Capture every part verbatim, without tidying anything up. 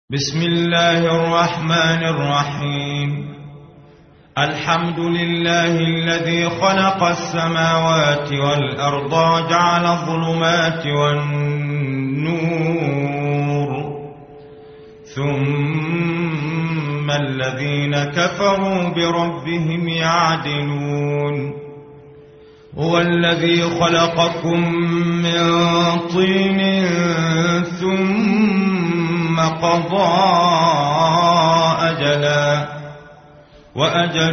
بسم الله الرحمن الرحيم. الحمد لله الذي خلق السماوات والأرض وجعل الظلمات والنور ثم الذين كفروا بربهم يعدلون. هو الذي خلقكم من طين ثم قضى أجلا وأجل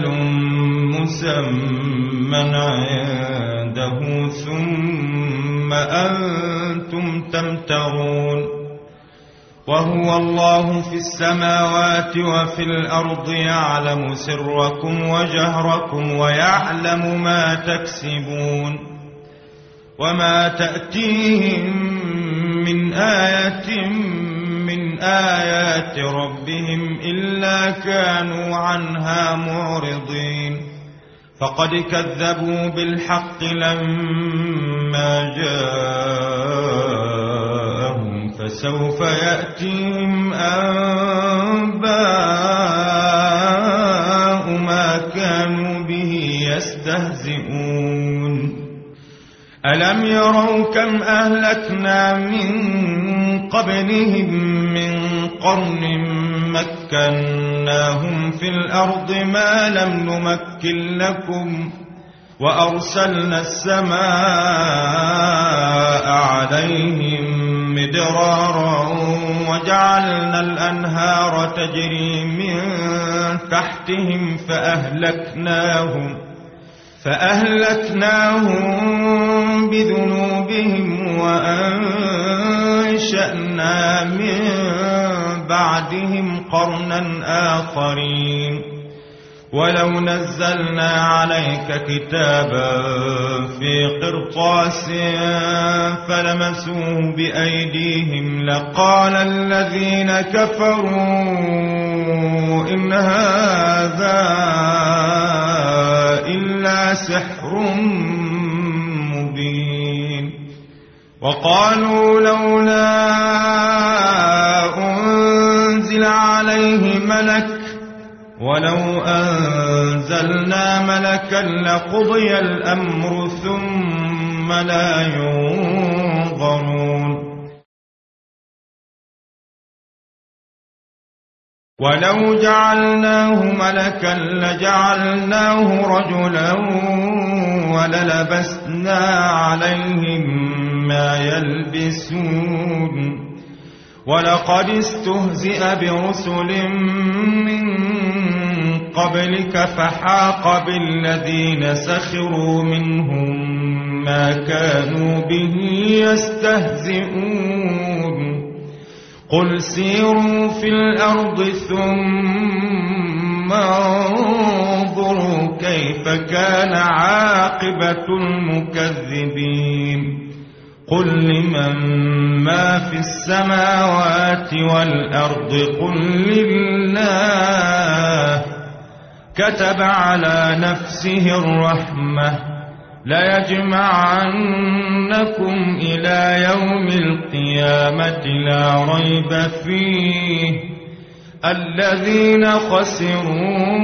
مسمى عنده ثم أنتم تمترون. وهو الله في السماوات وفي الأرض يعلم سركم وجهركم ويعلم ما تكسبون. وما تأتيهم من آية من آيات ربهم إلا كانوا عنها معرضين. فقد كذبوا بالحق لما جاءهم فسوف يأتيهم أنباء ما كانوا به يستهزئون. ألم يروا كم أهلكنا من قبلهم من قرن مكناهم في الأرض ما لم نمكن لكم وأرسلنا السماء عليهم مدرارا وجعلنا الأنهار تجري من تحتهم فأهلكناهم فأهلكناهم بذنوبهم وأنشأنا من بعدهم قرنا آخرين. ولو نزلنا عليك كتابا في قرطاس فلمسوه بأيديهم لقال الذين كفروا إن هذا إلا سحر مبين. وقالوا لولا أنزل عليه ملك ولو أنزلنا ملكا لقضي الأمر ثم لا ينظرون. ولو جعلناه ملكا لجعلناه رجلا وللبسنا عليهم ما يلبسون. ولقد استهزئ برسل من قبلك فحاق بالذين سخروا منهم ما كانوا به يستهزئون. قل سيروا في الأرض ثم انظروا كيف كان عاقبة المكذبين. قل لمن ما في السماوات والأرض قل لله كتب على نفسه الرحمة ليجمعنكم إلى يوم القيامة لا ريب فيه الذين خسروا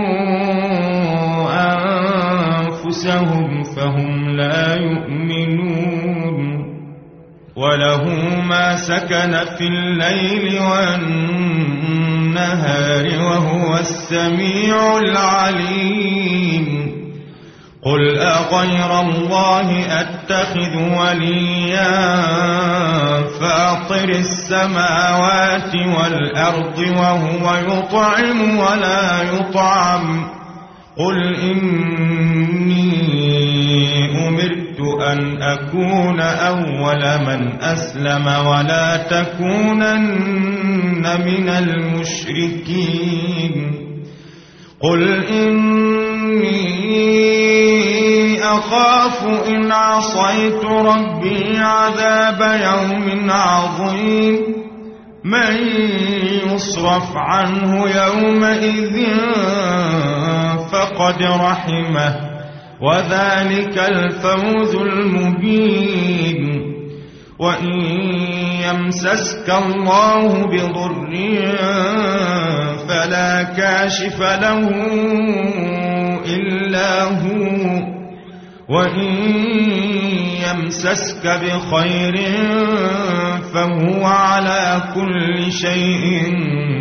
أنفسهم فهم لا يؤمنون. وله ما سكن في الليل والنهار وهو السميع العليم. قل أغير الله أتخذ وليا فاطر السماوات والأرض وهو يطعم ولا يطعم. قل إني أمرت أن أكون أول من أسلم ولا تكونن من المشركين. قل إني أخاف إن عصيت ربي عذاب يوم عظيم. من يصرف عنه يومئذ فقد رحمه وذلك الفوز المبين. وإن يمسسك الله بضر فلا كاشف له إلا هو، وإن يمسسك بخير فهو على كل شيء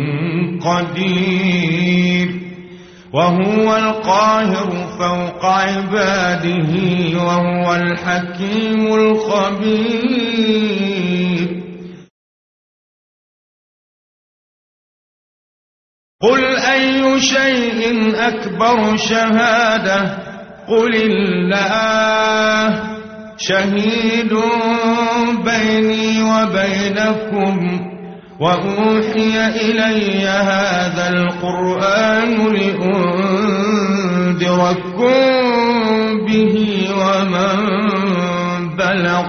قدير، وهو القاهر فوق عباده، وهو الحكيم الخبير. قل أي شيء أكبر شهادة؟ قل الله شهيد بيني وبينكم، وأوحي إلي هذا القرآن لأنذركم به ومن بلغ.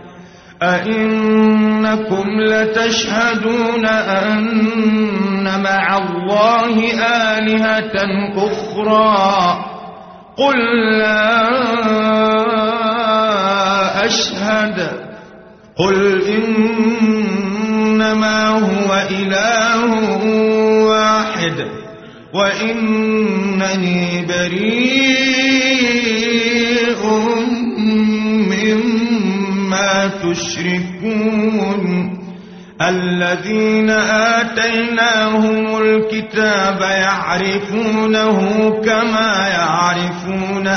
أئنكم لتشهدون أن مع الله آلهة أخرى؟ قل لا أشهد. قل إنما هو إله واحد وإنني بريء مما تشركون. الذين آتيناهم الكتاب يعرفونه كما يعرفون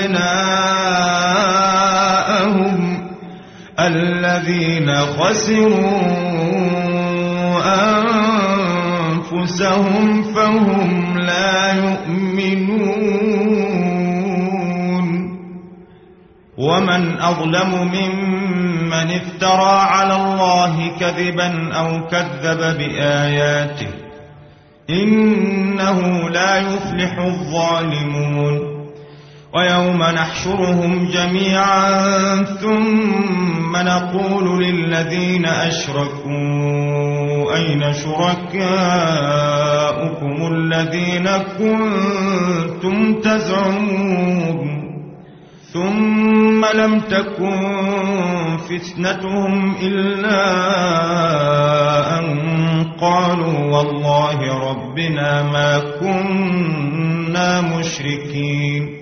أبناءهم، الذين خسروا أنفسهم فهم لا يؤمنون. ومن أظلم ممن افترى على الله كذبا أو كذب بآياته، إنه لا يفلح الظالمون. ويوم نحشرهم جميعا ثم نقول للذين أشركوا أين شركاؤكم الذين كنتم تزعمون، ثم لم تكن فتنتهم إلا أن قالوا والله ربنا ما كنا مشركين.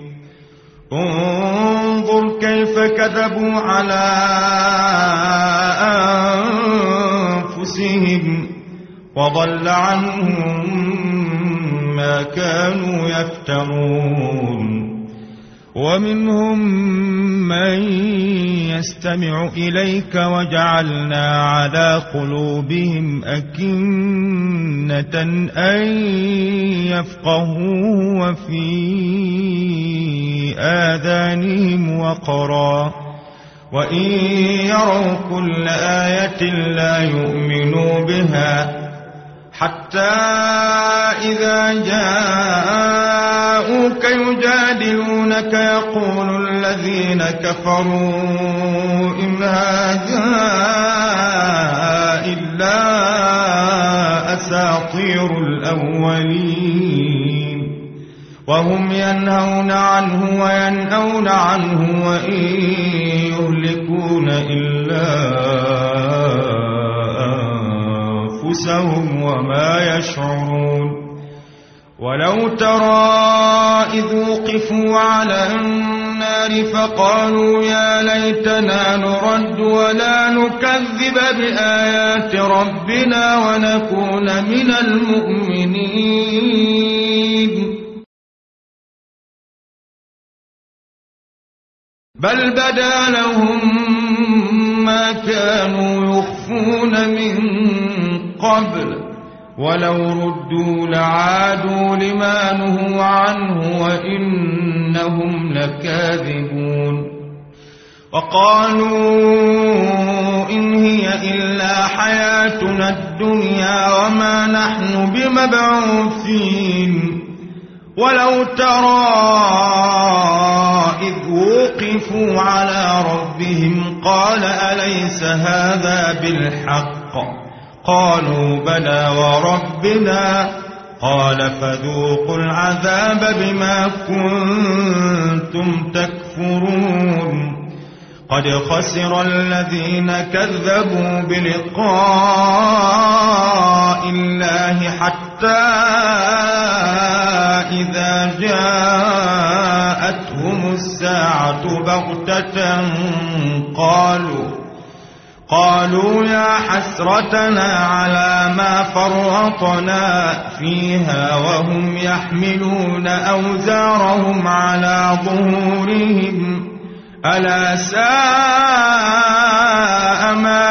انظر كيف كذبوا على أنفسهم وضل عنهم ما كانوا يفترون. ومنهم من يستمع إليك وجعلنا على قلوبهم أكنة أن يفقهوا وفي آذانهم وقرا، وإن يروا كل آية لا يؤمنوا بها، حتى إذا جاءوك يجادلونك يقول الذين كفروا إن هذا إلا أساطير الأولين، وهم ينهون عنه وينأون عنه وإن يهلكون إلا أنفسهم وما يشعرون. ولو ترى إذ وقفوا على النار فقالوا يا ليتنا نرد ولا نكذب بآيات ربنا ونكون من المؤمنين، بل بدا لهم ما كانوا يخفون من قبل، ولو ردوا لعادوا لما نهوا عنه وإنهم لكاذبون. وقالوا إن هي إلا حياتنا الدنيا وما نحن بمبعوثين. ولو ترى إذ وقفوا على ربهم قال أليس هذا بالحق؟ قالوا بلى وربنا. قال فذوقوا العذاب بما كنتم تكفرون. قد خسر الذين كذبوا بلقاء الله حتى إذا جاءتهم الساعة بغتة قالوا قالوا يا حسرتنا على ما فرطنا فيها وهم يحملون أوزارهم على ظهورهم ألا ساء ما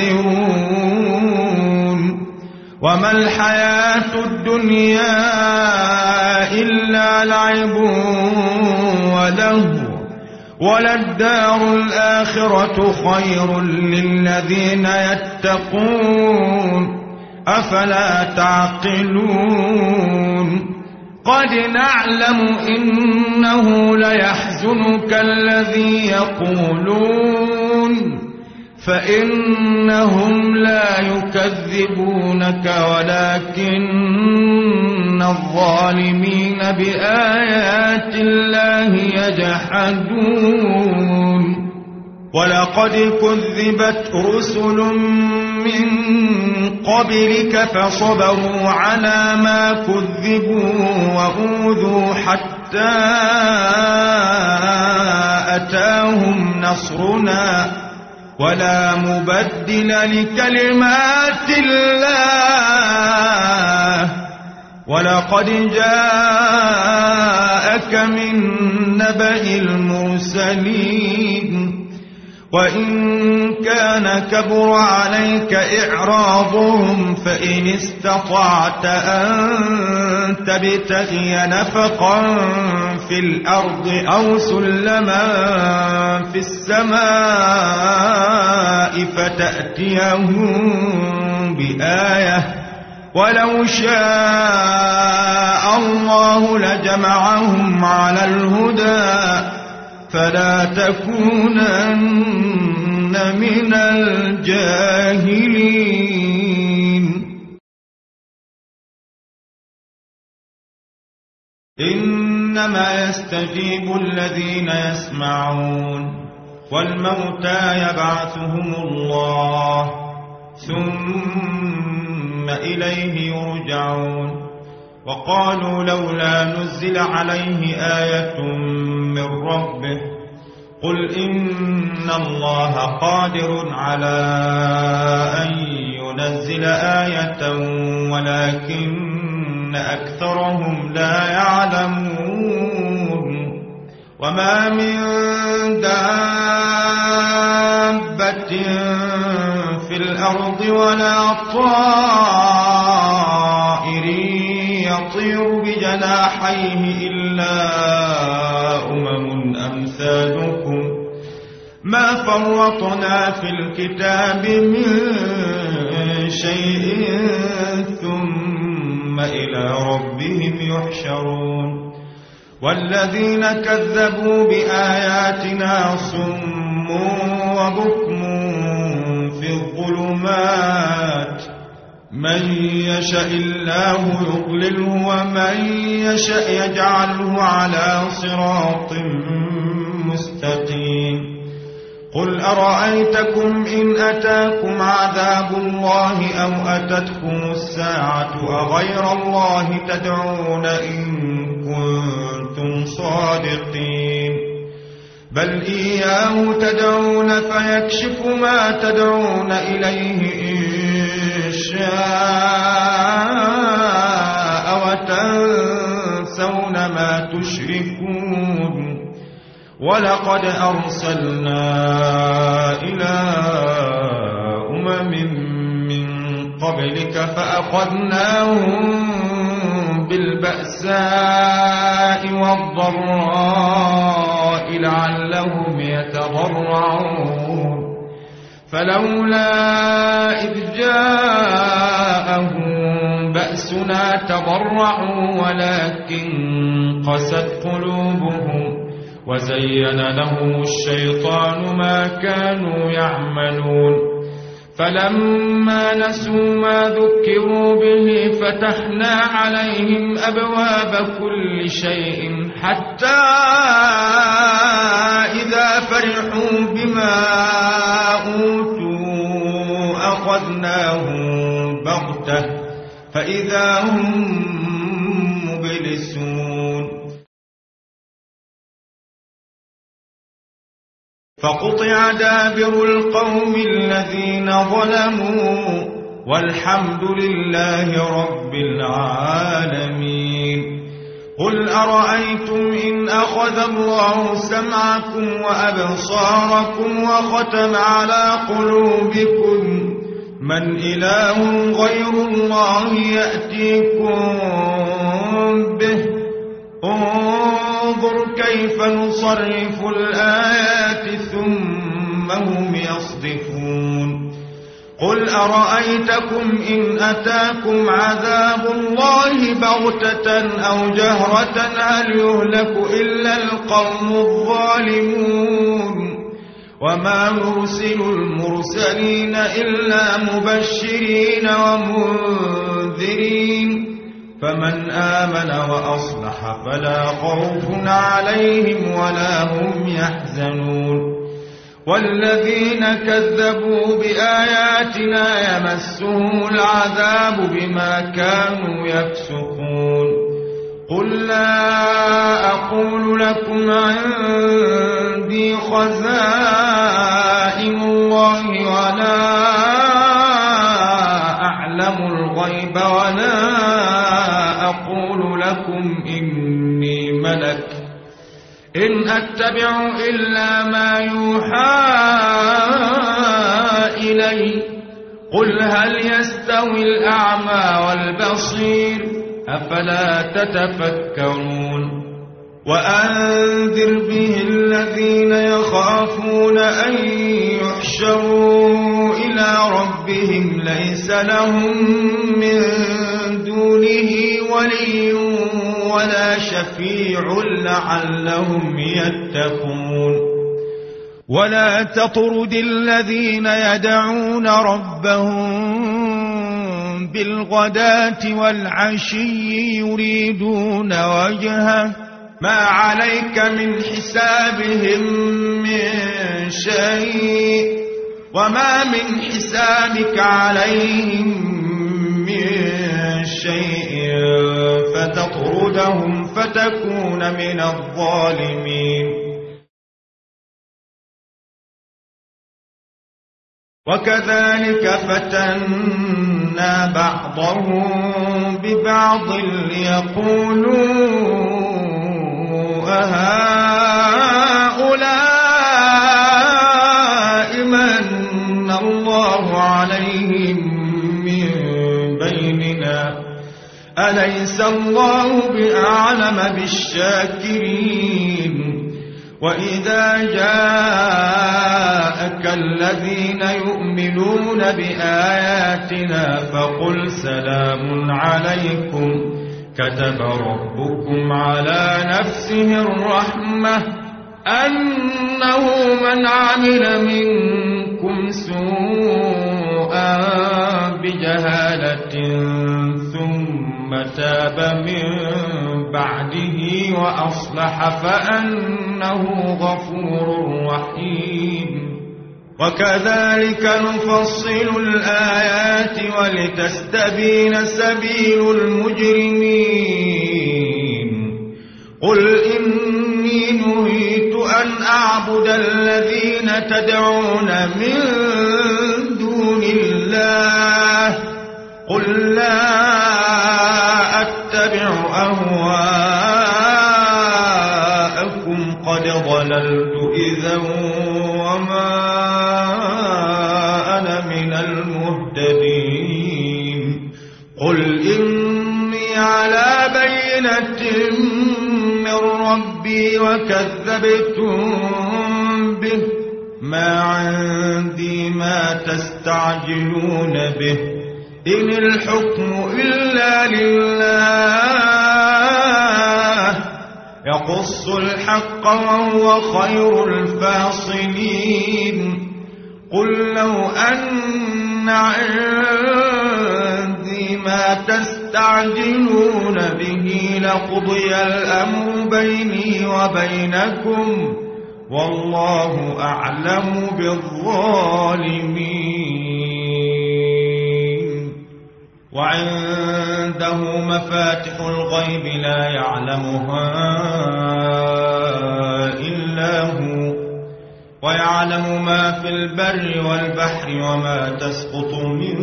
يزرون وما الحياة الدنيا إلا لعب ولهو وللدار الآخرة خير للذين يتقون أفلا تعقلون قد نعلم إنه ليحزنك الذي يقولون فإنهم لا يكذبونك ولكن الظالمين بآيات الله يجحدون ولقد كذبت رسل من قبلك فصبروا على ما كذبوا وأوذوا حتى أتاهم نصرنا ولا مبدل لكلمات الله ولقد جاءك من نبأ المرسلين وإن كان كبر عليك إعراضهم فإن استطعت أن تبتغي نفقا في الأرض أو سلما في السماء فتأتيهم بآية ولو شاء الله لجمعهم على الهدى فلا تكونن من الجاهلين إنما يستجيب الذين يسمعون والموتى يبعثهم الله ثم إليه يرجعون وقالوا لولا نزل عليه آية من ربه قل إن الله قادر على أن ينزل آية ولكن أكثرهم لا يعلمون وما من دابة في الأرض ولا طائر يطير بجناحيه إلا أمم أمثالكم ما فرطنا في الكتاب من شيء ثم إلى ربهم يحشرون والذين كذبوا بآياتنا صم وبكم في الظلمات من يشاء الله يضلله ومن يشاء يجعله على صراط مستقيم قل أرأيتكم إن أتاكم عذاب الله أو أتتكم الساعة أغير الله تدعون إن كنتم صادقين بل إياه تدعون فيكشف ما تدعون إليه إن شاء وتنسون ما تشركون ولقد أرسلنا إلى أمم من قبلك فأخذناهم بالبأساء والضراء لعلهم يتضرعون فلولا إذ جاءهم بأسنا تضرعوا ولكن قست قلوبهم وزين لهم الشيطان ما كانوا يعملون فلما نسوا ما ذكروا به فتحنا عليهم أبواب كل شيء حتى إذا فرحوا بما أوتوا أخذناهم بغتة فإذا هم مبلسون فقطع دابر القوم الذين ظلموا والحمد لله رب العالمين. قل أرأيتم إن أخذ الله سمعكم وأبصاركم وختم على قلوبكم من إله غير الله يأتيكم به انظر كيف نصرف الآيات ثم هم يصدفون. قل أرأيتكم إن أتاكم عذاب الله بغتة أو جهرة هل يهلك إلا القوم الظالمون. وما نرسل المرسلين إلا مبشرين ومنذرين فمن آمن وأصلح فلا خوف عليهم ولا هم يحزنون. والذين كذبوا بآياتنا يمسهم العذاب بما كانوا يفسقون. قل لا أقول لكم عندي خزائن الله ولا أعلم الغيب ولا أقول لكم إني ملك إن أتبع إلا ما يوحى إلي. قل هل يستوي الأعمى والبصير أفلا تتفكرون. وأنذر به الذين يخافون أن يحشروا إلى ربهم ليس لهم من دونه ولي ولا شفيع لعلهم يتقون. ولا تطرد الذين يدعون ربهم بالغداة والعشي يريدون وجهه ما عليك من حسابهم من شيء وما من حسابك عليهم من شيء فتطردهم فتكون من الظالمين. وكذلك فتنا بعضهم ببعض ليقولوا أهؤلاء من الله عليهم من بيننا أليس الله بأعلم بالشاكرين. وإذا جاءك الذين يؤمنون بآياتنا فقل سلام عليكم كتب ربكم على نفسه الرحمة أنه من عمل منكم سوءا بجهالة ثم تاب من بعده وأصلح فأنه غفور رحيم. وكذلك نفصل الآيات ولتستبين سبيل المجرمين. قل إني نهيت أن أعبد الذين تدعون من دون الله قل لا أتبع أهواءكم قد ضللت إذا وما أنا من المهتدين. قل إني على بينة من ربي وكذبتم به ما عندي ما تستعجلون به إن الحكم إلا لله يقص الحق وهو خير الفاصلين. قل لو أن عندي ما تستعجلون به لقضي الأمر بيني وبينكم والله أعلم بالظالمين. وعنده مفاتح الغيب لا يعلمها إلا هو ويعلم ما في البر والبحر وما تسقط من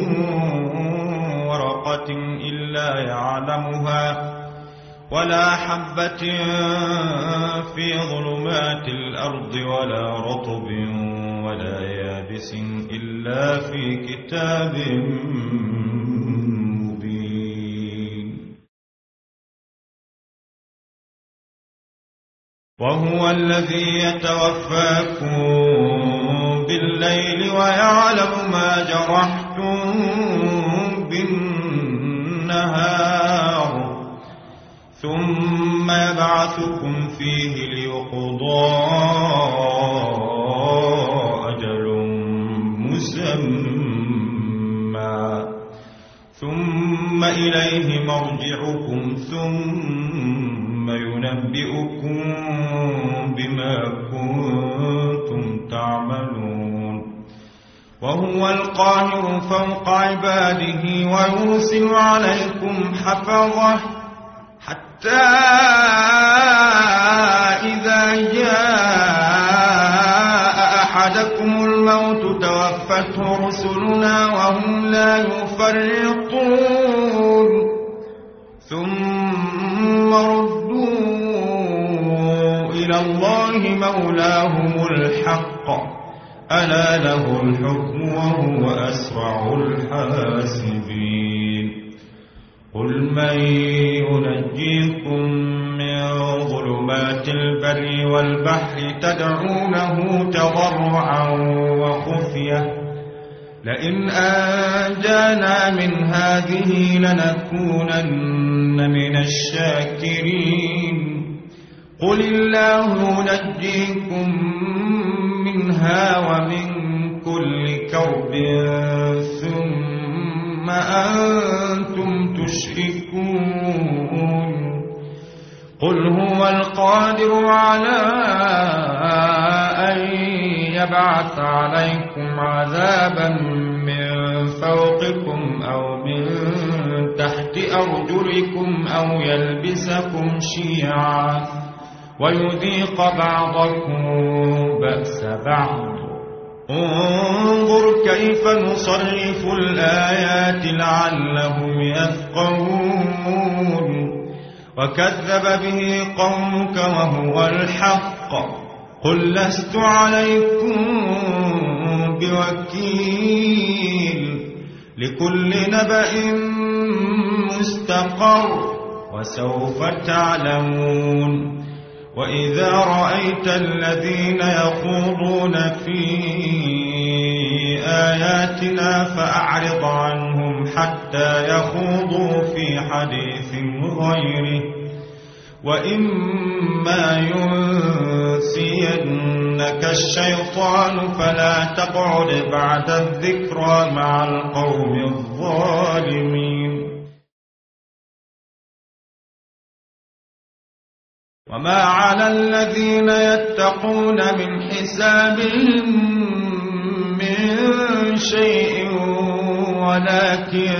ورقة إلا يعلمها ولا حبة في ظلمات الأرض ولا رطب ولا يابس إلا في كتاب مبين. وهو الذي يتوفاكم بالليل ويعلم ما جرحتم بالنهار ثم يبعثكم فيه ليقضى أجل مسمى ثم إليه مرجعكم ثم ينبئكم بما كنتم تعملون. وهو القاهر فوق عباده ويرسل عليكم حفظه حتى إذا جاء أحدكم الموت توفته رسلنا وهم لا يفرطون ثم ردوا إلى الله مولاهم الحق ألا له الحكم وهو أسرع الحاسبين. قل من ينجيكم من ظلمات البر والبحر تدعونه تضرعا وخفية لئن أنجانا من هذه لنكونن من الشاكرين. قل الله ينجيكم منها ومن كل كرب ثم أنتم تشركون. قل هو القادر على أن يبعث عليكم عذابا من فوقكم أو من تحت أرجلكم أو يلبسكم شيعا ويذيق بعضكم بأس بعض. انظر كيف نصرف الآيات لعلهم يفقهون. وكذب به قومك وهو الحق قل لست عليكم بوكيل لكل نبأ مستقر وسوف تعلمون. وإذا رأيت الذين يخوضون في آياتنا فأعرض عنهم حتى يخوضوا في حديث غيره وإما ينسينك الشيطان فلا تقعد بعد الذكرى مع القوم الظالمين. وما على الذين يتقون من حسابهم من شيء ولكن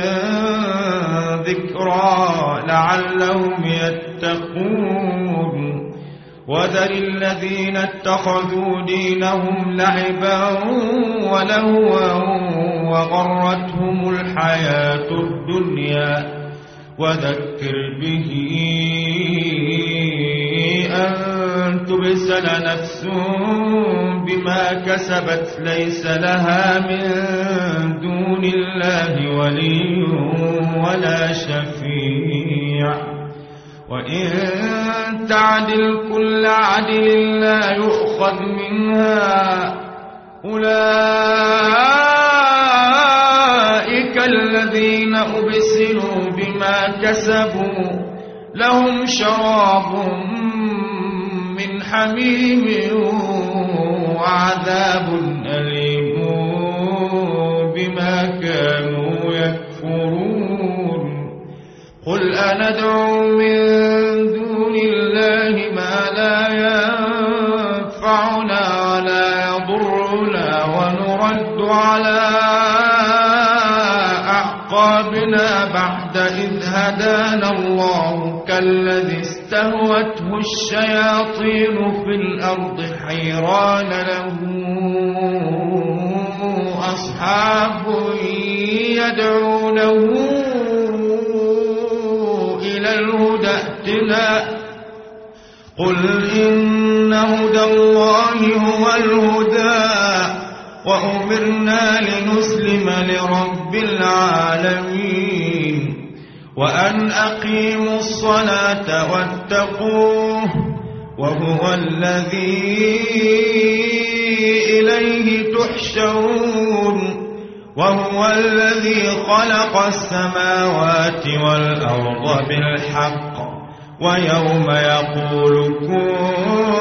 ذكرى لعلهم يتقون. وذر الذين اتخذوا دينهم لعبا ولهوا وغرتهم الحياة الدنيا وذكر به أن تبسل نفس بما كسبت ليس لها من دون الله ولي ولا شفيع وإن تعدل كل عدل لا يؤخذ منها أولئك الذين أبسلوا بما كسبوا لهم شراب من حميم وعذاب أليم بما كانوا قل أندعو من دون الله ما لا ينفعنا ولا يضرنا ونرد على أعقابنا بعد إذ هدانا الله كالذي استهوته الشياطين في الأرض حيران له أصحاب يدعونه إلى الهدى ائتنا قل إن هدى الله هو الهدى وأمرنا لنسلم لرب العالمين وأن أقيموا الصلاة واتقوه وهو الذي إليه تحشرون وهو الذي خلق السماوات والأرض بالحق ويوم يقول كن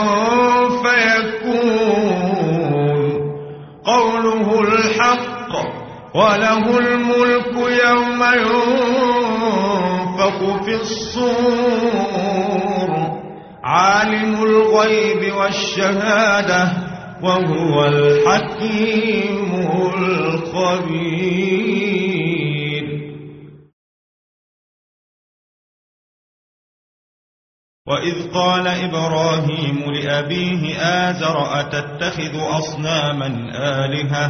فيكون قوله الحق وله الملك يوم ينفخ في الصور عالم الغيب والشهادة وهو الحكيم الخبير. وإذ قال إبراهيم لأبيه آزر أتتخذ أصناما آلهة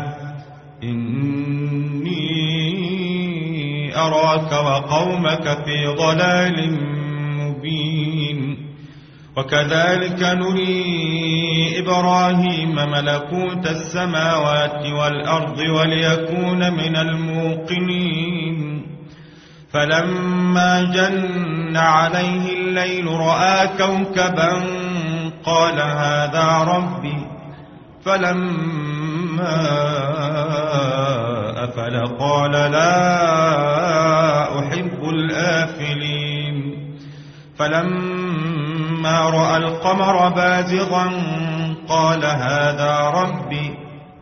إني أراك وقومك في ضلال مبين وكذلك نري إبراهيم ملكوت السماوات والأرض وليكون من الموقنين فلما جن عليه الليل رأى كوكبا قال هذا ربي فلما أفل قال لا أحب الآفلين فلما رأى القمر بازغا قال هذا ربي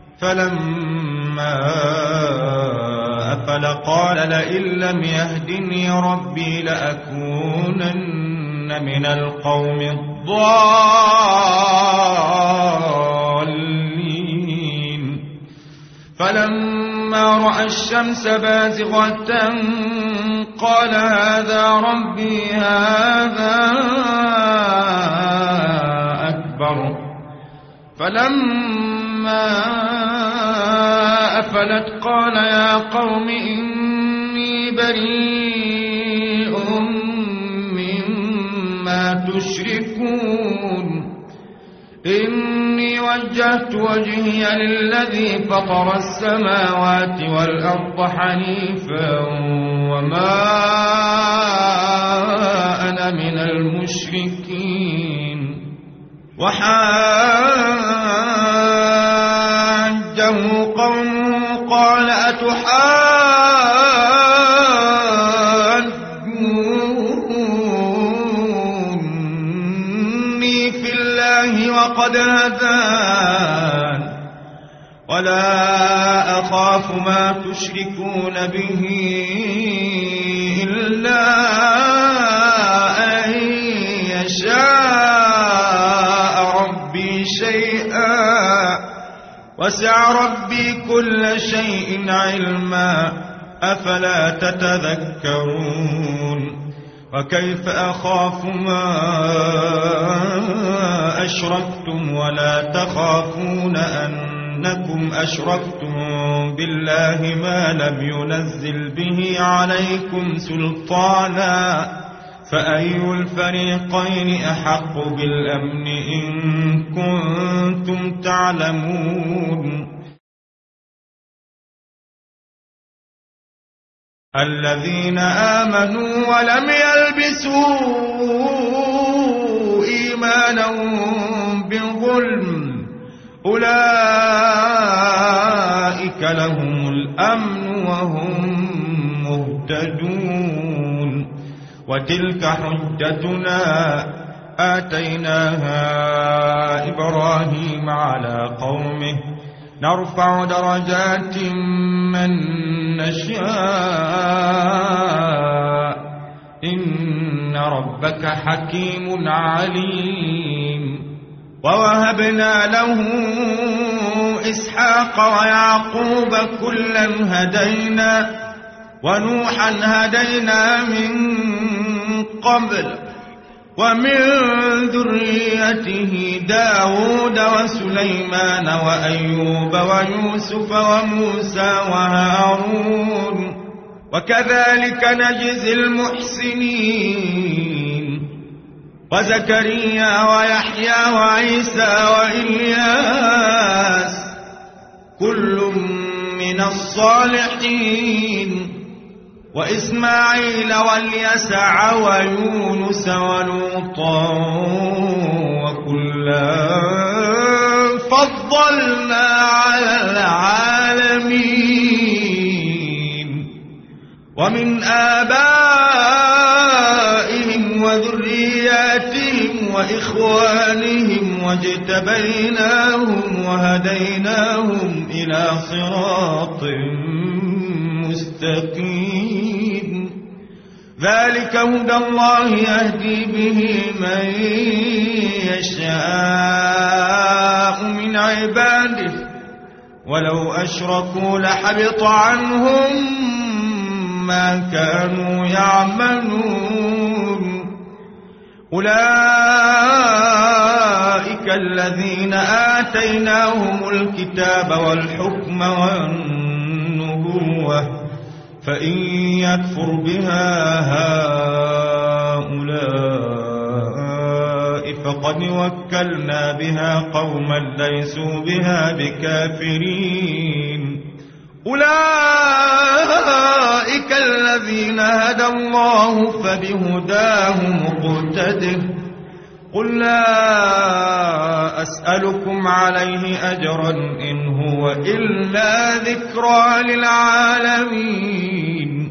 فلما أفل قال لئن لم يهدني ربي لأكونن من القوم الضالين فلما رأى الشمس بازغة قال هذا ربي هذا أكبر فلما أفلت قال يا قوم إني بريء مما تشركون إني وجهت وجهي للذي فطر السماوات والأرض حنيفا وما أنا من المشركين وحاجه قومه قال أتحاجوني في الله وقد هدان ولا أخاف ما تشركون به إلا أن يشاء ربي شيئا وسع ربي كل شيء علما أفلا تتذكرون وكيف أخاف ما أشركتم ولا تخافون أنكم أشركتم بالله ما لم ينزل به عليكم سلطانا فأي الفريقين أحق بالأمن إن كنتم تعلمون الذين آمنوا ولم يلبسوا إيمانهم بظلم أولئك لهم الأمن وهم مهتدون وتلك حجتنا آتيناها إبراهيم على قومه نرفع درجات من نشاء ربك حكيم عليم. ووهبنا له إسحاق ويعقوب كلا هدينا ونوحا هدينا من قبل ومن ذريته داود وسليمان وأيوب ويوسف وموسى وهارون وكذلك نجزي المحسنين. وزكريا ويحيى وعيسى وإلياس كل من الصالحين وإسماعيل واليسع ويونس ولوطا وكلا فضلنا على العالمين. ومن آبائهم وذرياتهم وإخوانهم واجتبيناهم وهديناهم إلى صراط مستقيم. ذلك هدى الله يهدي به من يشاء من عباده ولو أشركوا لحبط عنهم ما كانوا يعملون. أولئك الذين آتيناهم الكتاب والحكم والنبوة فإن يكفر بها هؤلاء فقد وكلنا بها قوما ليسوا بها بكافرين. أولئك الذين هدى الله فبهداه مقتده. قل لا أسألكم عليه أجرا إن هو إلا ذكرى للعالمين.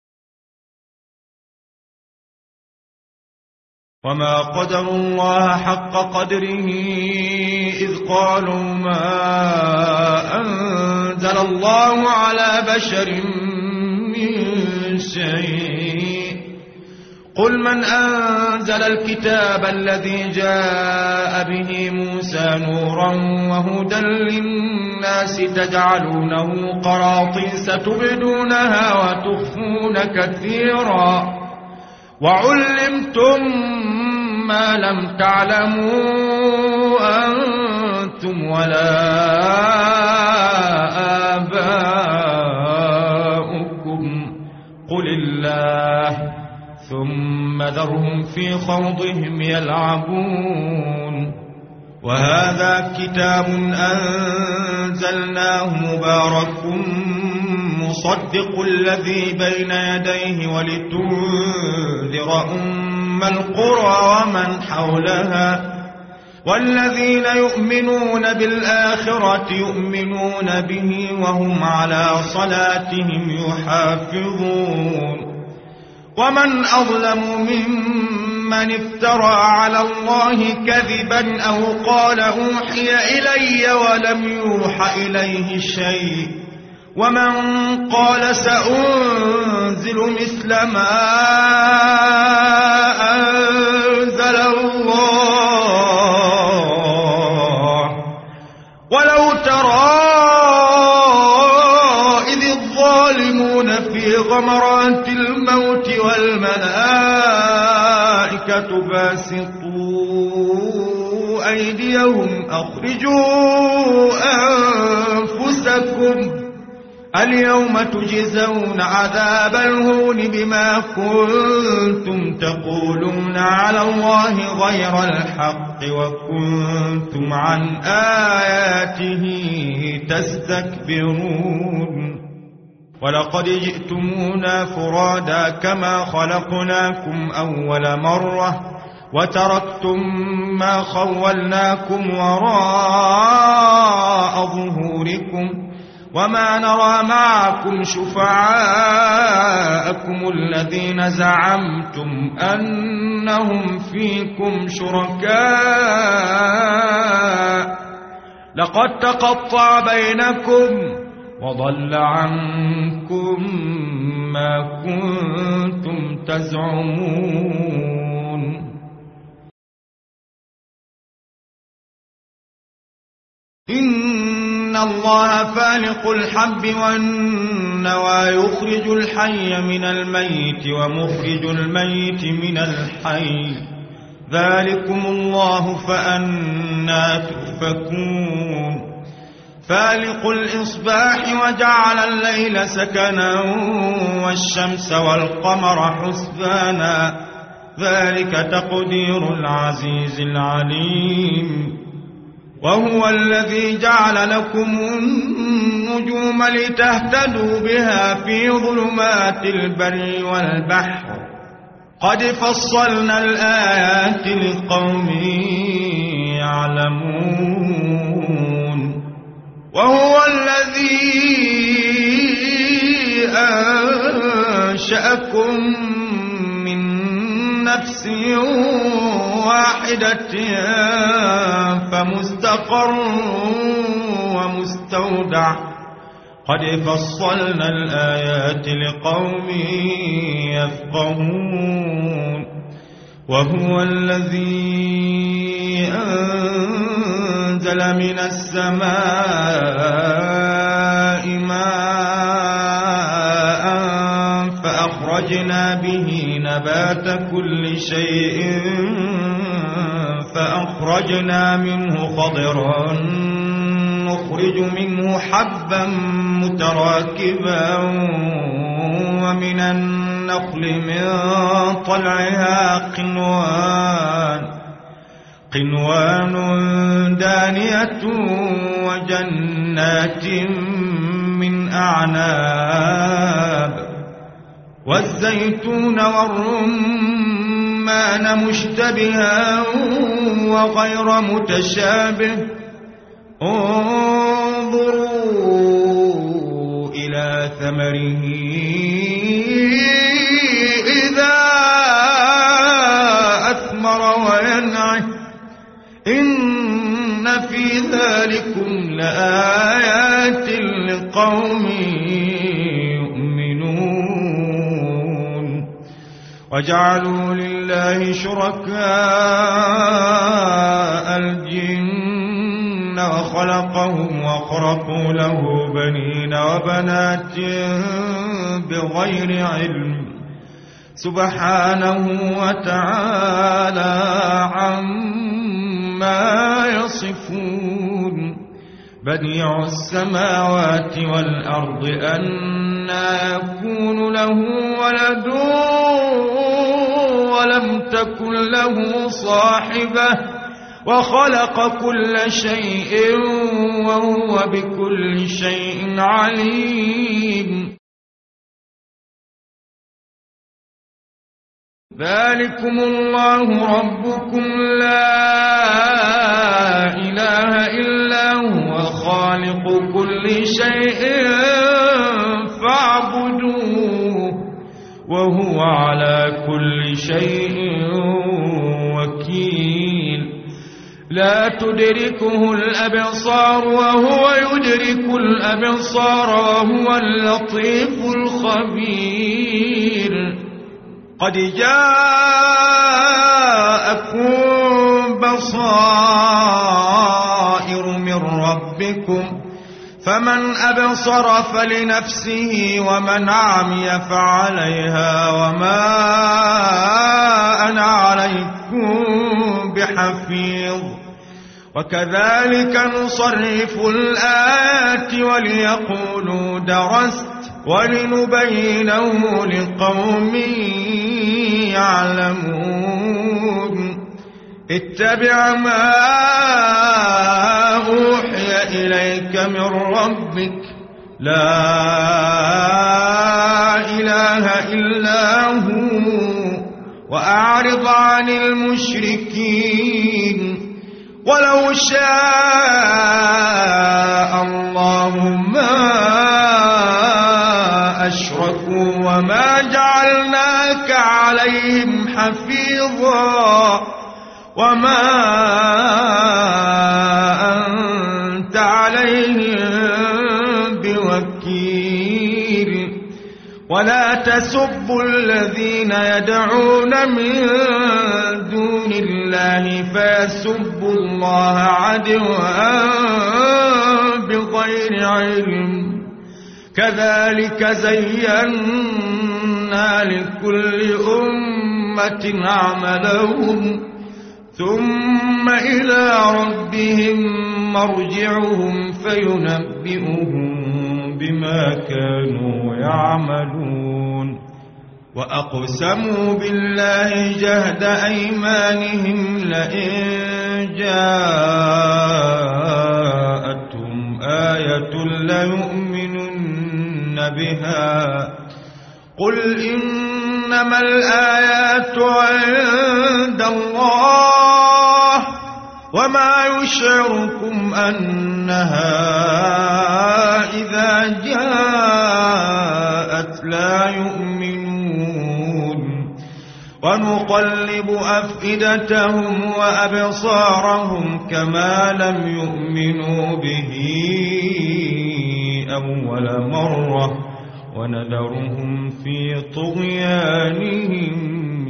وما قدروا الله حق قدره إذ قالوا ما أنزل الله على بشر من شيء. قل من أنزل الكتاب الذي جاء به موسى نورا وهدى للناس تجعلونه قراطيس تبدونها وتخفون كثيرا وعلمتم ما لم تعلموا أنتم ولا آباؤكم قل الله ثم ذرهم في خوضهم يلعبون. وهذا كتاب أنزلناه مبارك مصدق الذي بين يديه ولتنذر أم القرى ومن حولها والذين يؤمنون بالآخرة يؤمنون به وهم على صلاتهم يحافظون. ومن أظلم ممن افترى على الله كذبا أو قال أوحي إلي ولم يوح إليه شيء ومن قال سأنزل مثل ما أنزل الله. ولو ترى إذ الظالمون في غمرات الموت والملائكة باسطوا أيديهم أخرجوا أنفسكم اليوم تجزون عذاب الهون بما كنتم تقولون على الله غير الحق وكنتم عن آياته تستكبرون. ولقد جئتمونا فرادا كما خلقناكم أول مرة وتركتم ما خولناكم وراء ظهوركم وما نرى معكم شفعاءكم الذين زعمتم أنهم فيكم شركاء لقد تقطع بينكم وضل عنكم ما كنتم تزعمون. الله فالق الحب والنوى يخرج الحي من الميت ومخرج الميت من الحي ذلكم الله فأنى تؤفكون فالق الإصباح وجعل الليل سكنا والشمس والقمر حسبانا ذلك تقدير العزيز العليم وهو الذي جعل لكم النجوم لتهتدوا بها في ظلمات البر والبحر قد فصلنا الآيات لقوم يعلمون وهو الذي أنشأكم من نفس واحدة فمستقر ومستودع قد فصلنا الآيات لقوم يفقهون وهو الذي أنزل من السماء ماء فأخرجنا به نبات كل شيء فأخرجنا منه خضرا نخرج منه حبا متراكبا ومن النخل من طلعها قنوان قنوان دانية وجنات من أعناب والزيتون والرمان مشتبها وغير متشابه انظروا إلى ثمره إذا أثمر وينعه إن في ذلكم لآيات لقوم يؤمنون وجعلوا لله شركاء الجن وخلقهم وخرقوا له بنين وبنات بغير علم سبحانه وتعالى عما يصفون بديع السماوات والأرض أنى يكون له ولد ولم تكن له صاحبة وخلق كل شيء وهو بكل شيء عليم ذلكم الله ربكم لا إله إلا هو خالق كل شيء فاعبدوه وهو على كل شيء وكيل لا تدركه الأبصار وهو يدرك الأبصار وهو اللطيف الخبير قد جاءكم بصائر من ربكم فمن أبصر فلنفسه ومن عمي فعليها وما أنا عليكم بحفيظ وكذلك نصرف الآيات وليقولوا درست ولنبينه لقوم يعلمون اتبع ما أوحي إليك من ربك لا إله إلا هو وأعرض عن المشركين ولو شاء الله ما أشركوا وما جعلناك عليهم حفيظا وما أنت عليهم بوكيل ولا تسبوا الذين يدعون من دون الله فيسبوا الله عدوا بغير علم كذلك زينا لكل أمة عملهم ثم إلى ربهم مرجعهم فينبئهم بما كانوا يعملون وأقسموا بالله جهد أيمانهم لئن جاءتهم آية ليؤمنن بها قل إنما الآيات عند الله وما يشعركم أنها إذا جاءت لا يؤمنون ونقلب أفئدتهم وأبصارهم كما لم يؤمنوا به أول مرة ونذرهم في طغيانهم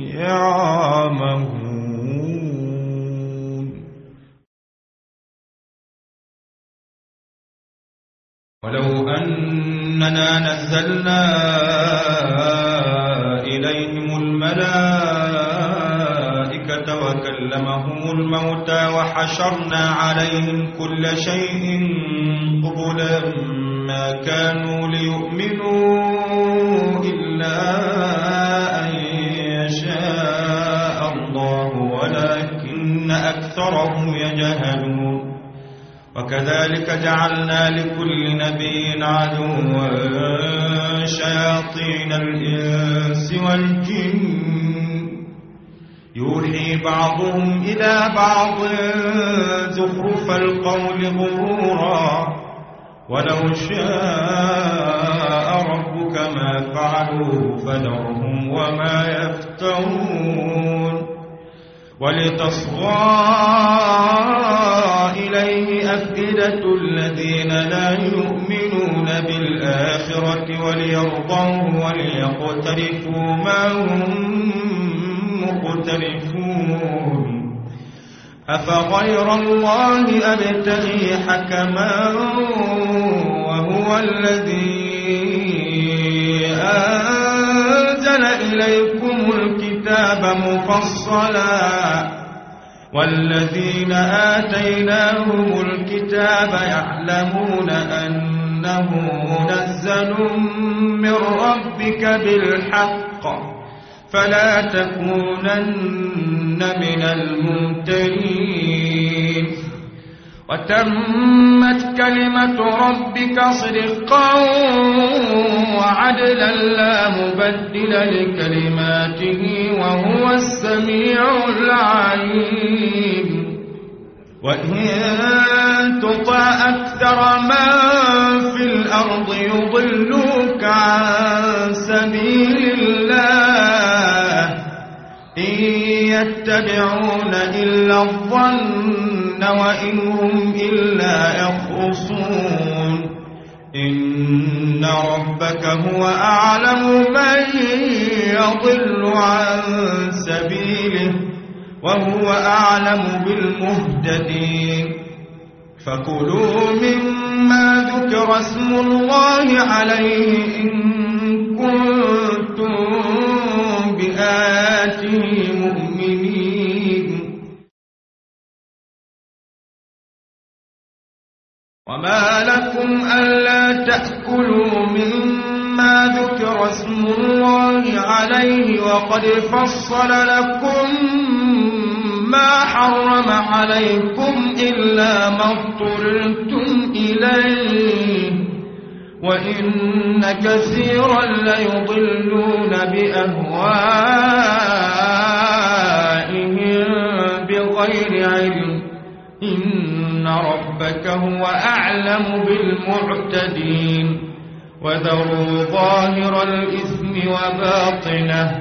يعمهون ولو أننا نزلنا إليهم الملائكة وكلمهم الموتى وحشرنا عليهم كل شيء قبلا ما كانوا ليؤمنوا إلا أن يشاء الله ولكن أكثرهم يجهلون وكذلك جعلنا لكل نبي عدوا شياطين الإنس والجن يوحي بعضهم إلى بعض زخرف القول غرورا ولو شاء ربك ما فعلوه فذرهم وما يفترون ولتصغى إليه أفئدة الذين لا يؤمنون بالآخرة وليرضوه وليقترفوا ما هم مقترفون أفغير الله أبتغي حكما وهو الذي أنزل إليكم الكتاب مفصلا والذين آتيناهم الكتاب يعلمون أنه منزل من ربك بالحق فلا تكونن من الممترين وتمت كلمة ربك صدقا وعدلا لا مبدل لكلماته وهو السميع العليم وإن تطع أكثر من في الأرض يضلوك عن سبيل الله إن يتبعون إلا الظن وإن هم إلا يخرصون إن ربك هو أعلم من يضل عن سبيله وهو أعلم بالمهتدين فكلوا مما ذكر اسم الله عليه إن كنتم بآياته مؤمنين وما لكم ألا تأكلوا مما ذكر اسم الله عليه وقد فصل لكم ما حرم عليكم إلا ما اضطررتم إليه وإن كثيرا ليضلون بأهوائهم بغير علم إن ربك هو أعلم بالمعتدين وذروا ظاهر الإثم وباطنه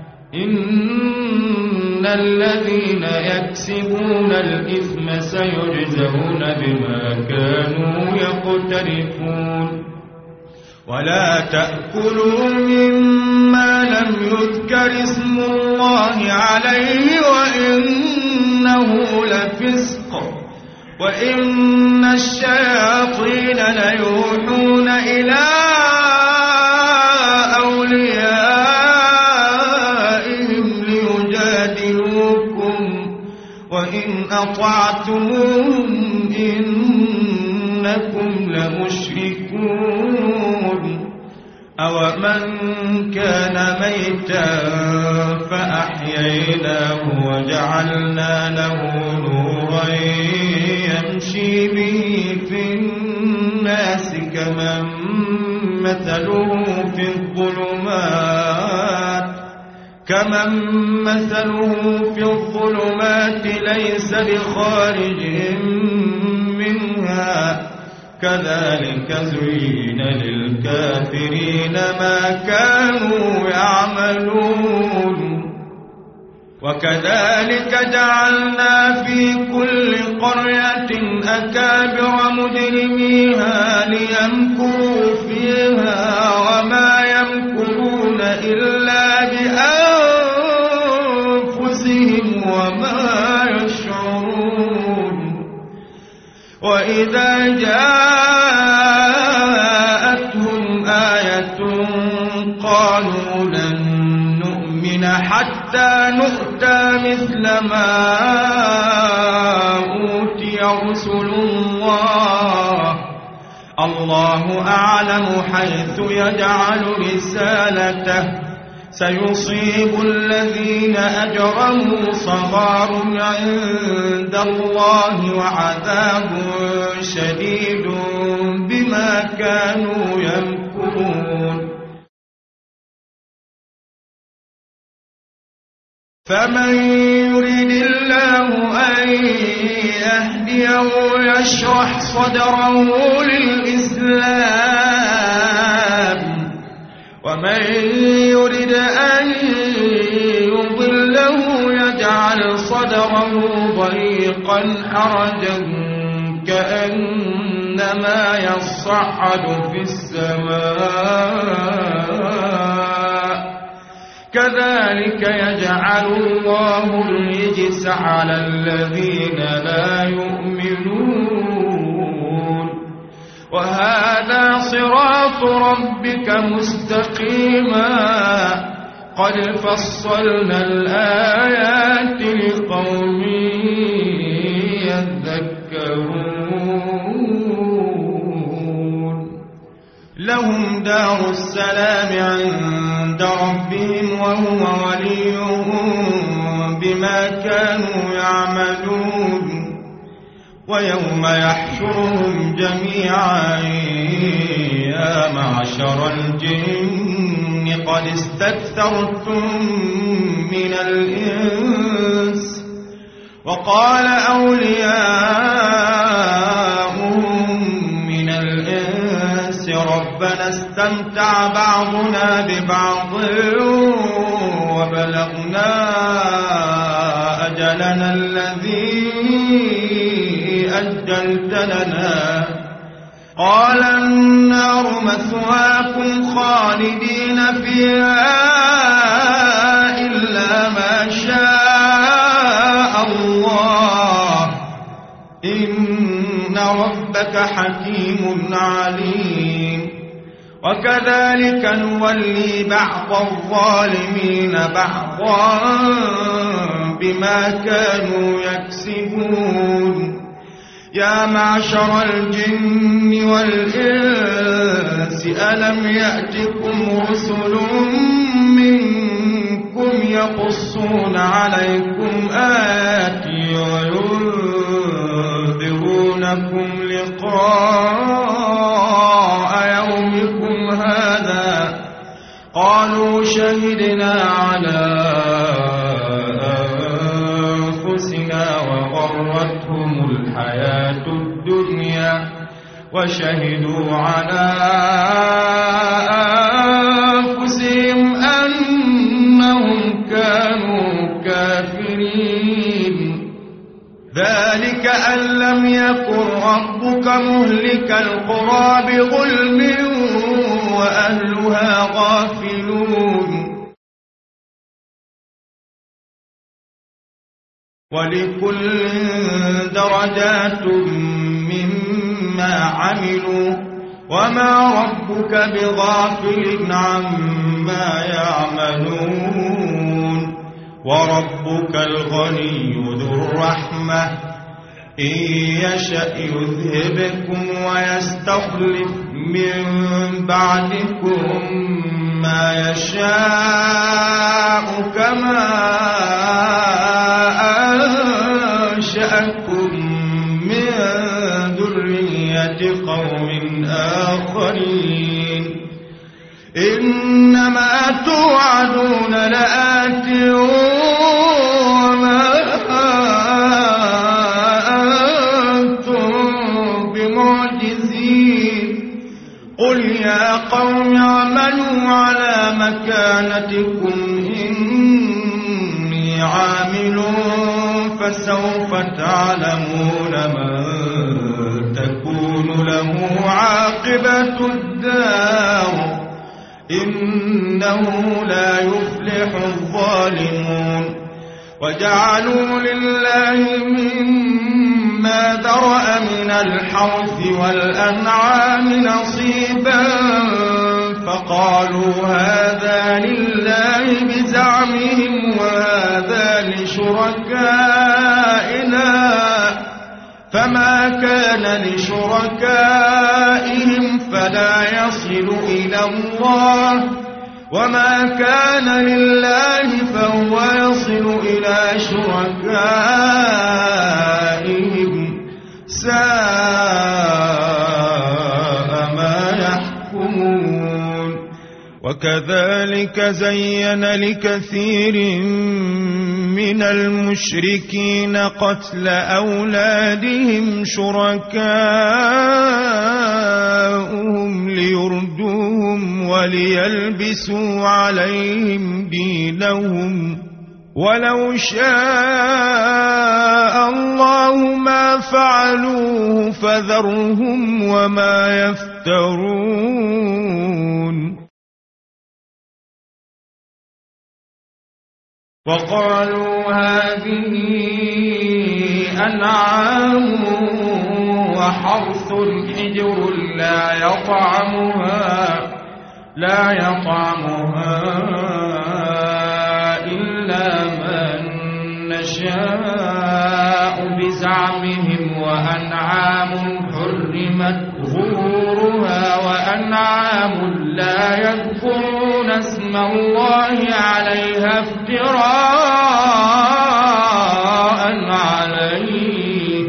إن الذين يكسبون الإثم سيجزون بما كانوا يقترفون ولا تأكلوا مما لم يذكر اسم الله عليه وإنه لفسق وإن الشياطين ليوحون إلى أوليائهم ليجادلوكم وإن أطعتموهم إنكم لمشركون أومن كان ميتا فأحييناه وجعلنا له نورا يمشي به في الناس كمن مثله في الظلمات كمن مثله في الظلمات ليس بخارج منها كذلك زين للكافرين ما كانوا يعملون وكذلك جعلنا في كل قرية أكابر مجرميها ليمكروا فيها وما يمكرون إلا بأنفسهم وما يشعرون وإذا جاءتهم آية قالوا لن نؤمن حتى نؤتى مثل ما أوتي رسل الله الله أعلم حيث يجعل رسالته سيصيب الذين أجرموا صغار عند الله وعذاب شديد بما كانوا يمكرون فمن يريد الله أن يهديه يشرح صدره للإسلام ومن يريد أن يضله يجعل صدره ضيقا حرجا كأنما يصعد في السماء كذلك يجعل الله الرجس على الذين لا يؤمنون وهذا صراط ربك مستقيما قد فصلنا الآيات لقوم يذكرون لهم دار السلام عند ربهم وهو وليهم بما كانوا يعملون ويوم يحشرهم جميعا يا معشر الجن قد استكثرتم من الإنس وقال أولياؤهم من الإنس ربنا استمتع بعضنا ببعض وبلغنا أجلنا الذي أجلت لنا قال النار مثواكم خالدين فيها إلا ما شاء الله إن ربك حكيم عليم وكذلك نولي بعض الظالمين بعضا بما كانوا يكسبون يا معشر الجن والإنس ألم يأتكم رسل منكم يقصون عليكم آياتي وينذرونكم لقاء يومكم هذا قالوا شهدنا على أنفسنا وغرتهم الحياة الدنيا وشهدوا على أنفسهم أنهم كانوا كافرين ذلك أن لم يكن ربك مهلك القرى بظلم وأهلها غافلون. ولكل درجات مما عملوا وما ربك بغافل عما يعملون وربك الغني ذو الرحمة إن يشأ يذهبكم ويستخلف من بعدكم ما يشاء كما أنشأكم من ذرية قوم آخرين إنما توعدون لآت وما أنتم بمعجزين قل يا قوم اعملوا على مكانتكم إني عامل فسوف تعلمون من تكون له عاقبة الدار إنه لا يفلح الظالمون وجعلوا لله مما ذرأ من الحرث والأنعام نصيبا فقالوا هذا لله بزعمهم وهذا لشركائنا فما كان لشركائهم فلا يصل إلى الله وما كان لله فهو يصل إلى شركائهم ساء ما يحكمون وكذلك زين لكثير من المشركين قتل أولادهم شركاؤهم ليردوهم وليلبسوا عليهم دينهم ولو شاء الله ما فعلوه فذرهم وما يفترون وقالوا هذه أنعام وحرث حجر لا يطعمها لا يطعمها إلا من نشاء بزعمهم وأنعام حرمت ظهورها وأنعام لا يذكرون اسم الله عليها افتراء عليه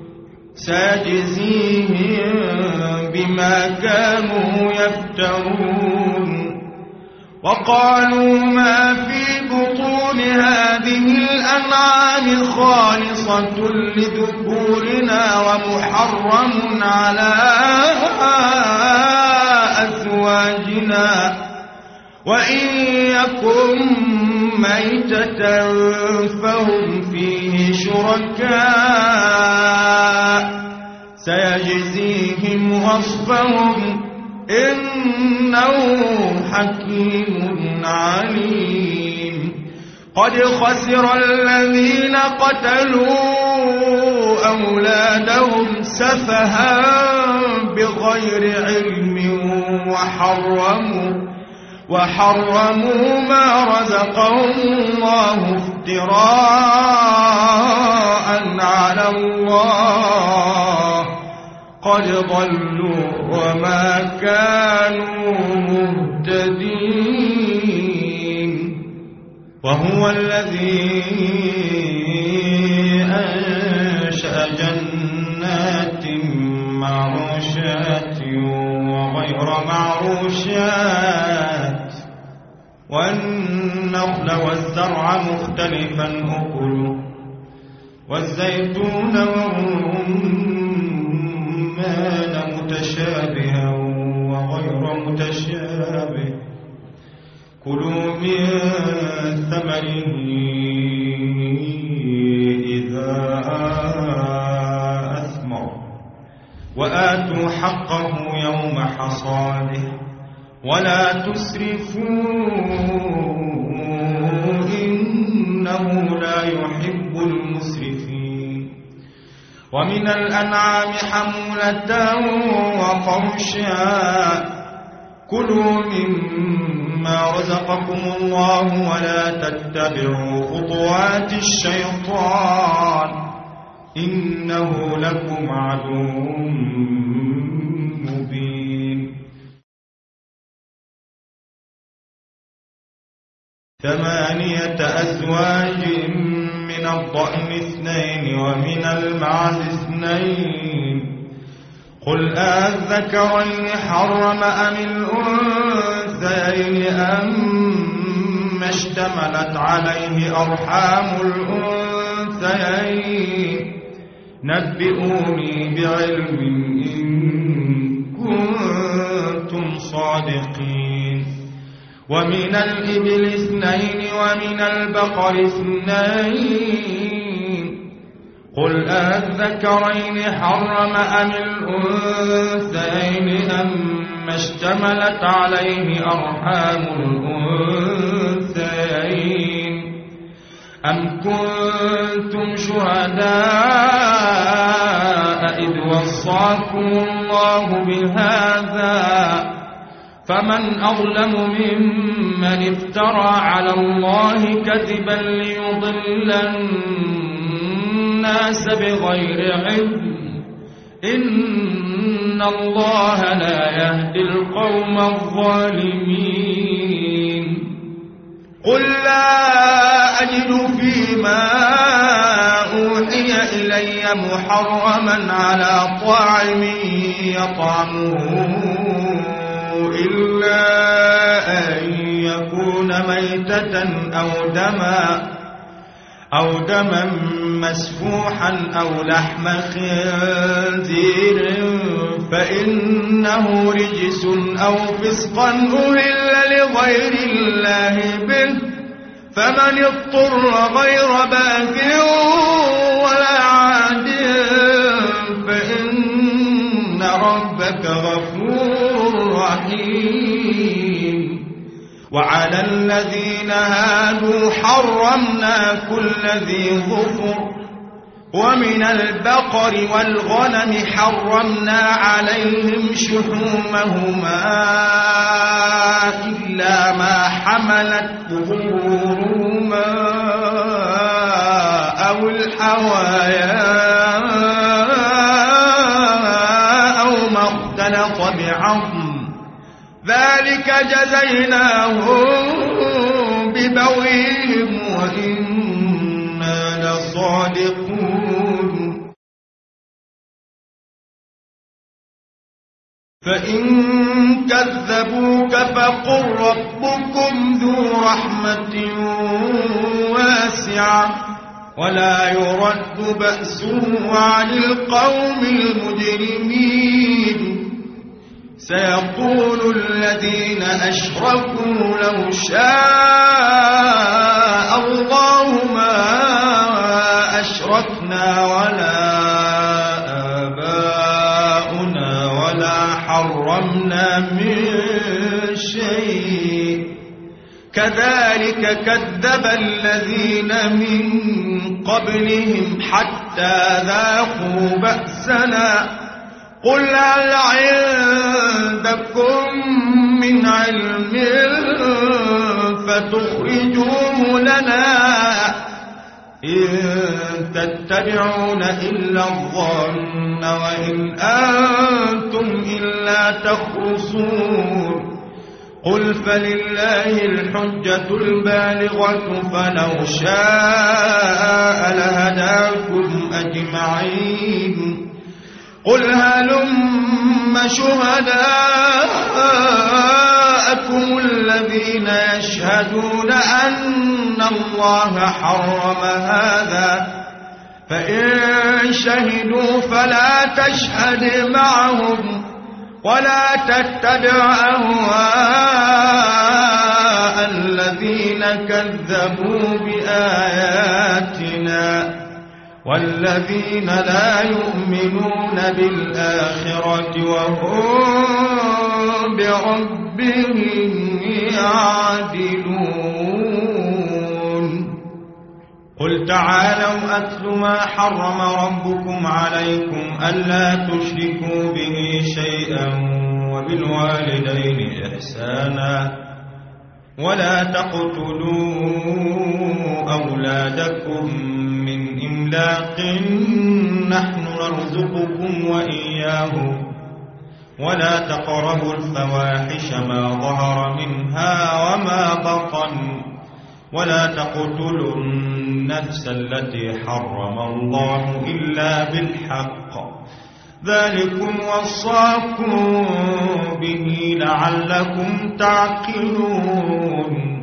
سيجزيهم بما كانوا يفترون وقالوا ما في بطون هذه الأنعام خالصة لذكورنا ومحرم على أزواجنا وإن يكن ميتة فهم فيه شركاء سيجزيهم وصفهم إنه حكيم عليم قد خسر الذين قتلوا أولادهم سفها بغير علم وحرموا وحرموا ما رزقهم الله افتراء على الله قد ضلوا وما كانوا مهتدين وهو الذي أنشأ جنات معروشات وغير معروشات والنخل والزرع مختلفا أكله والزيتون والرمان متشابها وغير متشابه كلوا من ثمره إذا أثمر وآتوا حقه يوم حصاده ولا تسرفوا إنه لا يحب المسرفين ومن الأنعام حمولة وفرشا كلوا مما رزقكم الله ولا تتبعوا خطوات الشيطان إنه لكم عدو مبين. ثمانية أزواج من الضأن اثنين ومن المعز اثنين قل أذكرين حرم أم الأنثيين أم اشتملت عليه أرحام الأنثيين نبئوني بعلم إن كنتم صادقين. ومن الإبل اثنين ومن البقر اثنين قل أذكرين حرم أم الأنثيين أم اشتملت عليه أرحام الأنثيين أم كنتم شهداء إذ وصاكم الله بهذا فمن أظلم ممن افترى على الله كذبا ليضل الناس بغير علم إن الله لا يهدي القوم الظالمين. قل لا أجد فيما أوحي إلي محرما على طاعم يطعمه إلا أن يكون ميتة أو دما أو دما مسفوحا أو لحم خنزير فإنه رجس أو فسقا أهل لغير الله به فمن اضطر غير باغ ولا عاد فإن ربك غفور رحيم. وعلى الذين هادوا حرمنا كل ذي ظفر ومن البقر والغنم حرمنا عليهم شحومهما إلا ما حملت ظهورهما أو الحوايا أو ما اختلط بعظم ذلك جزيناهم ببغيهم وإنا لصادقون. فإن كذبوك فقل ربكم ذو رحمة واسعة ولا يرد بأسه عن القوم المجرمين. سيقول الذين أشركوا لو شاء الله ما أشركنا ولا آباؤنا ولا حرمنا من شيء كذلك كذب الذين من قبلهم حتى ذاقوا بأسنا قل هل عندكم من علم فتخرجوه لنا إن تتبعون إلا الظن وإن أنتم إلا تخرصون. قل فلله الحجة البالغة فلو شاء لهداكم أجمعين. قل هلم شهداءكم الذين يشهدون أن الله حرم هذا فإن شهدوا فلا تشهد معهم ولا تتبع أهواء الذين كذبوا بآياتنا والذين لا يؤمنون بالآخرة وهم بربهم يعدلون. قل تعالوا أتل ما حرم ربكم عليكم ألا تشركوا به شيئا وبالوالدين إحسانا ولا تقتلوا أولادكم من إملاق نحن نرزقكم وإياهم ولا تقربوا الفواحش ما ظهر منها وما بطن ولا تقتلوا النفس التي حرم الله إلا بالحق ذلكم وصاكم به لعلكم تعقلون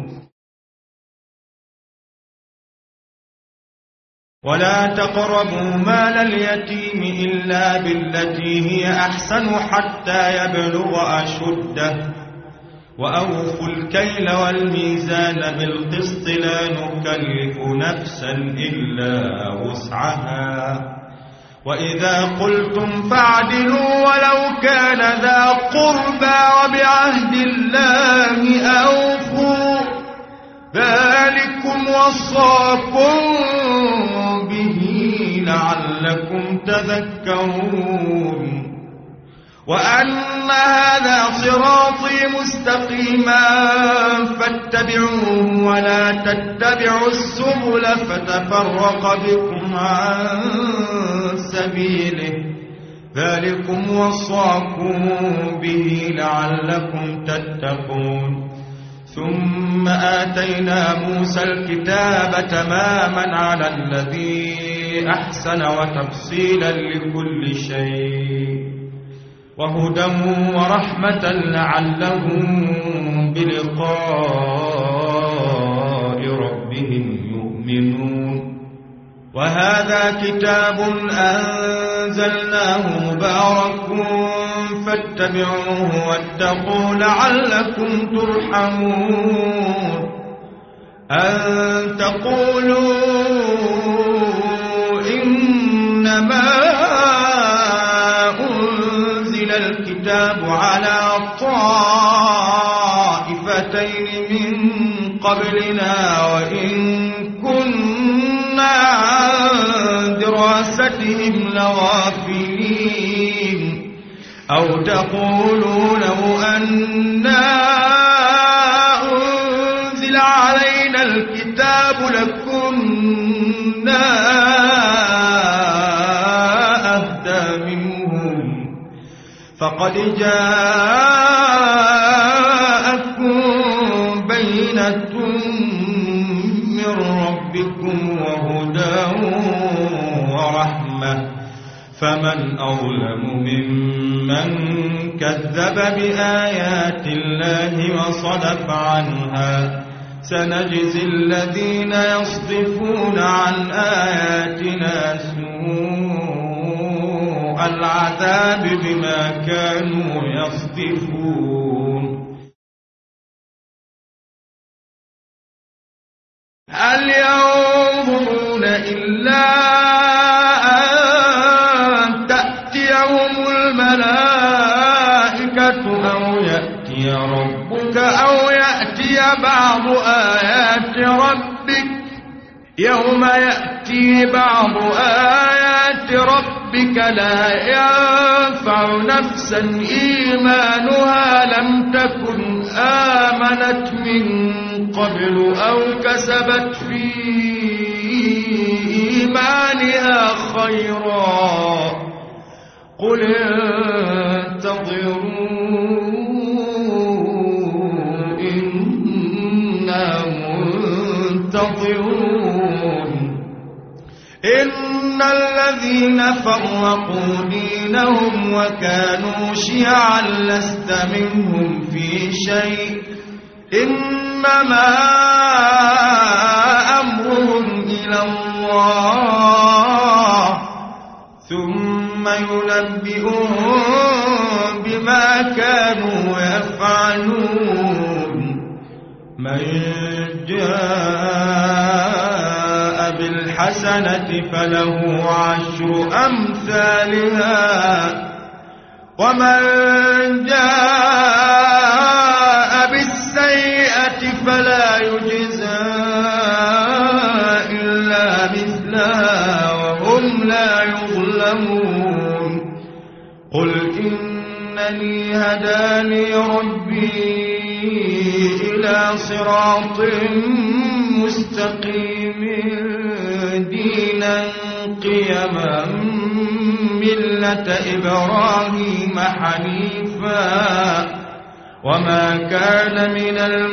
ولا تقربوا مال اليتيم إلا بالتي هي أحسن حتى يبلغ أشده وأوفوا الكيل والميزان بالقسط لا نكلف نفسا إلا وسعها وإذا قلتم فاعدلوا ولو كان ذا قربى وبعهد الله أوفوا ذلكم وصاكم به لعلكم تذكرون وأن هذا صراطي مستقيما فاتبعوه ولا تتبعوا السبل فتفرق بكم عن سبيله ذلكم وصاكم به لعلكم تتقون ثم آتينا موسى الكتاب تماما على الذي أحسن وتفصيلا لكل شيء وهدى ورحمة لعلهم بلقاء ربهم يؤمنون وهذا كتاب أنزلناه مبارك فاتبعوه واتقوا لعلكم ترحمون أن تقولوا إنما الكتاب على طائفتين من قبلنا وإن كنا عن دراستهم لغافلين أو تقولوا لو أنا أنزل علينا الكتاب لكنا أهدى منهم فقد جاءكم بينة من ربكم وهدى ورحمة فمن أظلم ممن كذب بآيات الله وصدف عنها سنجزي الذين يصدفون عن آياتنا سوء العذاب بما كانوا يصدفون هل ينظرون إلا أن تأتيهم الملائكة أو يأتي ربك أو يأتي بعض آيات ربك يوم يأتي بعض آيات ربك لا ينفع نفسا إيمانها لم تكن آمنت من قبل أو كسبت في إيمانها خيرا قل انتظروا إنا منتظرون إن الذين فرقوا دينهم وكانوا شيعا لست منهم في شيء إنما أمرهم إلى الله ثم ينبئهم بما كانوا يفعلون من جاء بالحسنة فله عشر أمثالها ومن جاء بالسيئة فلا يجزى إلا قل إنني هداني ربي إلى صراط مستقيم دينا قيما ملة إبراهيم حنيفا وما كان من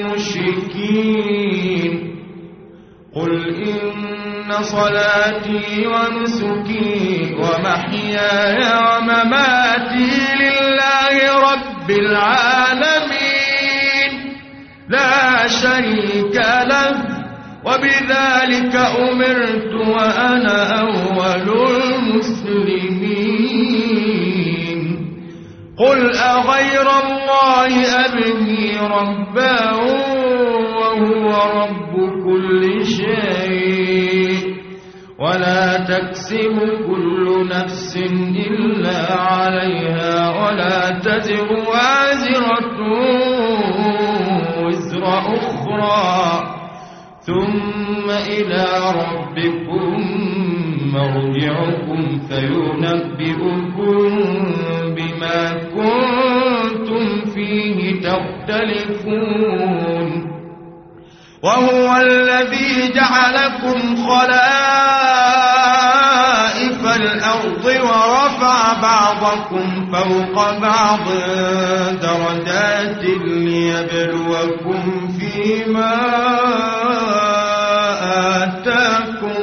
المشركين قل إن صلاتي ونسكي ومحياي ومماتي لله رب العالمين لا شريك له وبذلك أمرت وأنا أول المسلمين قل أغير الله أبغي ربا وهو رب كل شيء ولا تكسب كل نفس إلا عليها ولا تزر وازرة وزر أخرى ثم إلى ربكم مرجعكم فينبئكم بما كنتم فيه تختلفون وهو الذي جعلكم خلائف الأرض ورفع بعضكم فوق بعض درجات ليبلوكم فيما آتاكم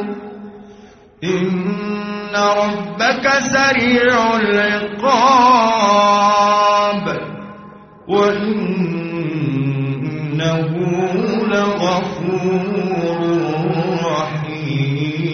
إن ربك سريع العقاب وإنه لغفور رحيم